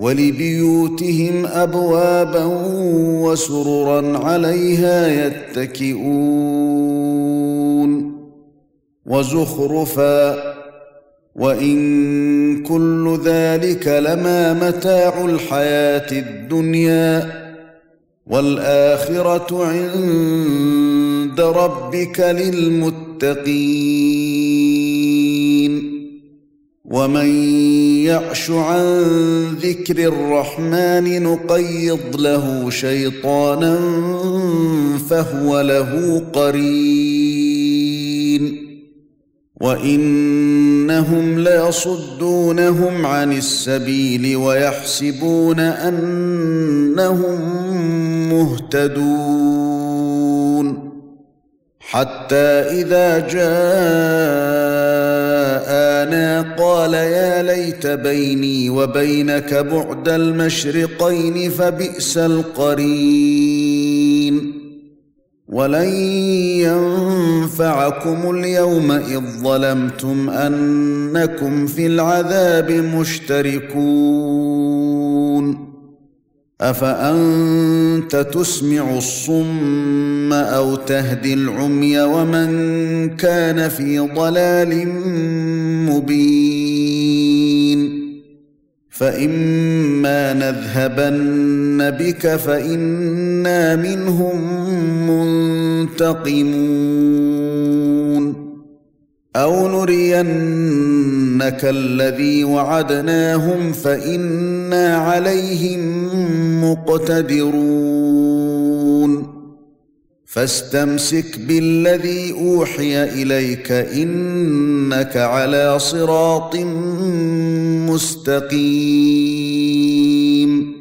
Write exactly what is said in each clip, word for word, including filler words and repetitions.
ولبيوتهم أبوابا وسررا عليها يتكئون وزخرفا وإن كل ذلك لما متاع الحياة الدنيا والآخرة عند ربك للمتقين ومن يعش عن ذكر الرحمن نقيض له شيطانا فهو له قرين وإنهم ليصدونهم عن السبيل ويحسبون أنهم مهتدون حتى إذا جاءنا قال يا ليت بيني وبينك بعد المشرقين فبئس القرين ولن ينفعكم اليوم إذ ظلمتم أنكم في العذاب مشتركون أفأنت تسمع الصم أو تهدي العمي ومن كان في ضلال مبين فإما نذهبن بك فإنا منهم منتقمون أو نرينك الذي وعدناهم فإنا عليهم مقتدرون فاستمسك بالذي أوحي إليك إنك على صراط مستقيم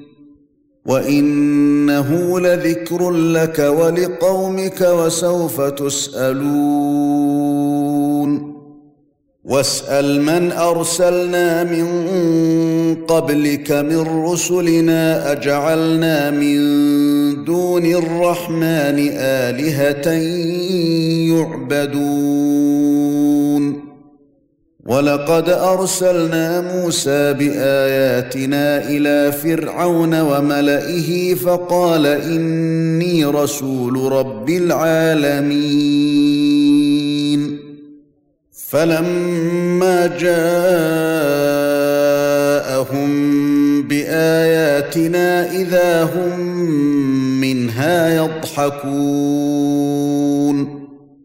وإنه لذكر لك ولقومك وسوف تسألون واسأل من أرسلنا من قبلك من رسلنا أجعلنا من دون الرحمن آلهة يعبدون ولقد أرسلنا موسى بآياتنا إلى فرعون وملئه فقال إني رسول رب العالمين فلما جاءهم بآياتنا إذا هم منها يضحكون